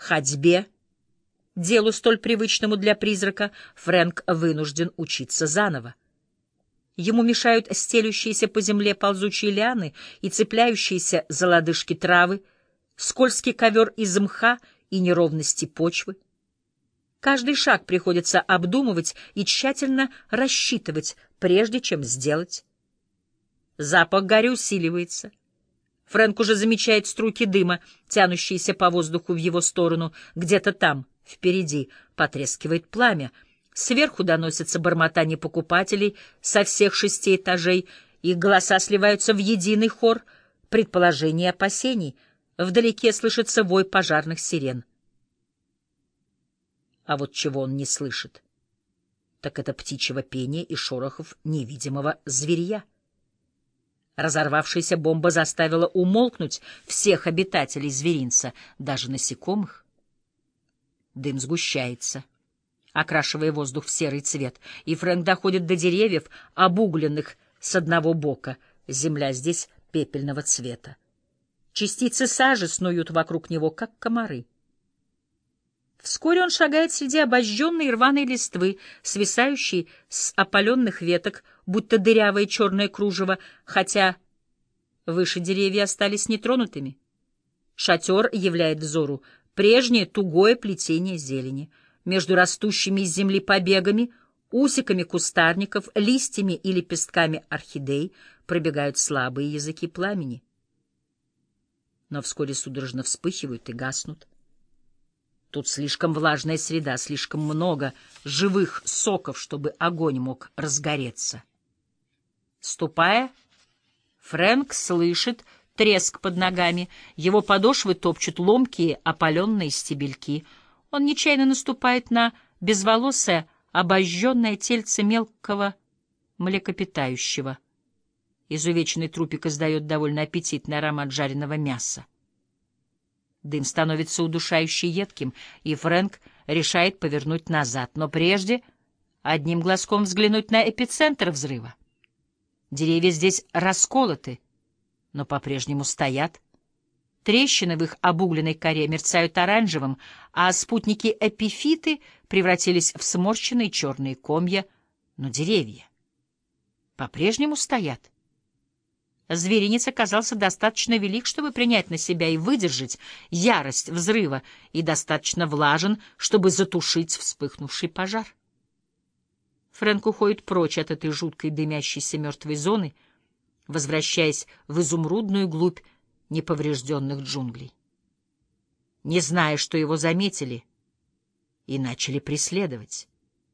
ходьбе, делу столь привычному для призрака, Фрэнк вынужден учиться заново. Ему мешают стелющиеся по земле ползучие лианы и цепляющиеся за лодыжки травы, скользкий ковер из мха и неровности почвы. Каждый шаг приходится обдумывать и тщательно рассчитывать, прежде чем сделать. Запах гари усиливается. Фрэнк уже замечает струйки дыма, тянущиеся по воздуху в его сторону. Где-то там, впереди, потрескивает пламя. Сверху доносятся бормотания покупателей со всех 6 этажей. Их голоса сливаются в единый хор предположений и опасений. Вдалеке слышится вой пожарных сирен. А вот чего он не слышит, так это птичьего пения и шорохов невидимого зверья. Разорвавшаяся бомба заставила умолкнуть всех обитателей зверинца, даже насекомых. Дым сгущается, окрашивая воздух в серый цвет, и Фрэнк доходит до деревьев, обугленных с одного бока. Земля здесь пепельного цвета. Частицы сажи снуют вокруг него, как комары. Вскоре он шагает среди обожженной и рваной листвы, свисающей с опаленных веток, будто дырявое черное кружево, хотя выше деревья остались нетронутыми. Шатер являет взору прежнее тугое плетение зелени. Между растущими из земли побегами, усиками кустарников, листьями и лепестками орхидей пробегают слабые языки пламени. Но вскоре судорожно вспыхивают и гаснут. Тут слишком влажная среда, слишком много живых соков, чтобы огонь мог разгореться. Ступая, Фрэнк слышит треск под ногами, его подошвы топчут ломкие опаленные стебельки. Он нечаянно наступает на безволосое, обожженное тельце мелкого млекопитающего. Изувеченный трупик издает довольно аппетитный аромат жареного мяса. Дым становится удушающе едким, и Фрэнк решает повернуть назад, но прежде одним глазком взглянуть на эпицентр взрыва. Деревья здесь расколоты, но по-прежнему стоят. Трещины в их обугленной коре мерцают оранжевым, а спутники-эпифиты превратились в сморщенные черные комья, но деревья по-прежнему стоят. Зверинец оказался достаточно велик, чтобы принять на себя и выдержать ярость взрыва, и достаточно влажен, чтобы затушить вспыхнувший пожар. Фрэнк уходит прочь от этой жуткой дымящейся мертвой зоны, возвращаясь в изумрудную глубь неповрежденных джунглей, не зная, что его заметили и начали преследовать.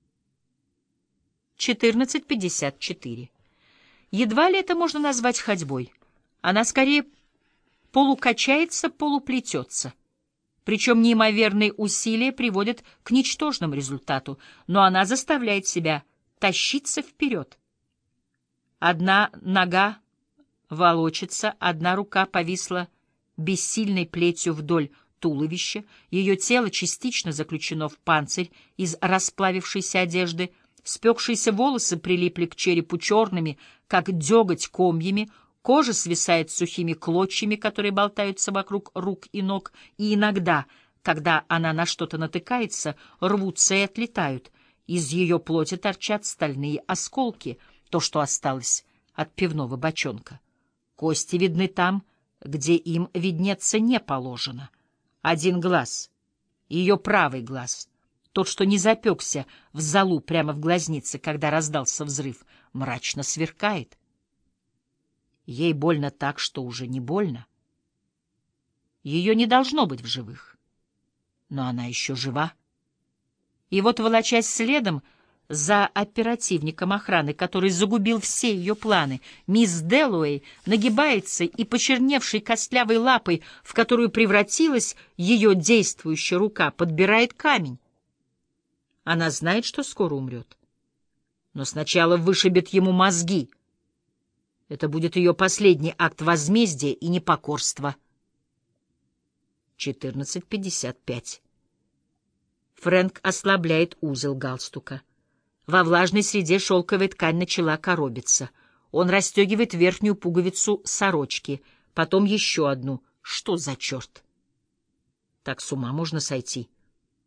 14:54. Едва ли это можно назвать ходьбой. Она скорее полукачается, полуплетется. Причем неимоверные усилия приводят к ничтожному результату, но она заставляет себя тащиться вперед. Одна нога волочится, одна рука повисла бессильной плетью вдоль туловища, ее тело частично заключено в панцирь из расплавившейся одежды, спекшиеся волосы прилипли к черепу черными, как деготь, комьями, кожа свисает сухими клочьями, которые болтаются вокруг рук и ног, и иногда, когда она на что-то натыкается, рвутся и отлетают. Из ее плоти торчат стальные осколки, то, что осталось от пивного бочонка. Кости видны там, где им виднеться не положено. Один глаз, ее правый глаз, тот, что не запекся в золу прямо в глазнице, когда раздался взрыв, мрачно сверкает. Ей больно так, что уже не больно. Ее не должно быть в живых, но она еще жива. И вот, волочась следом за оперативником охраны, который загубил все ее планы, мисс Дэллоуэй нагибается и почерневшей костлявой лапой, в которую превратилась ее действующая рука, подбирает камень. Она знает, что скоро умрет, но сначала вышибет ему мозги. Это будет ее последний акт возмездия и непокорства. 14:55. Фрэнк ослабляет узел галстука. Во влажной среде шелковая ткань начала коробиться. Он расстегивает верхнюю пуговицу сорочки, потом еще одну. Что за черт? Так с ума можно сойти.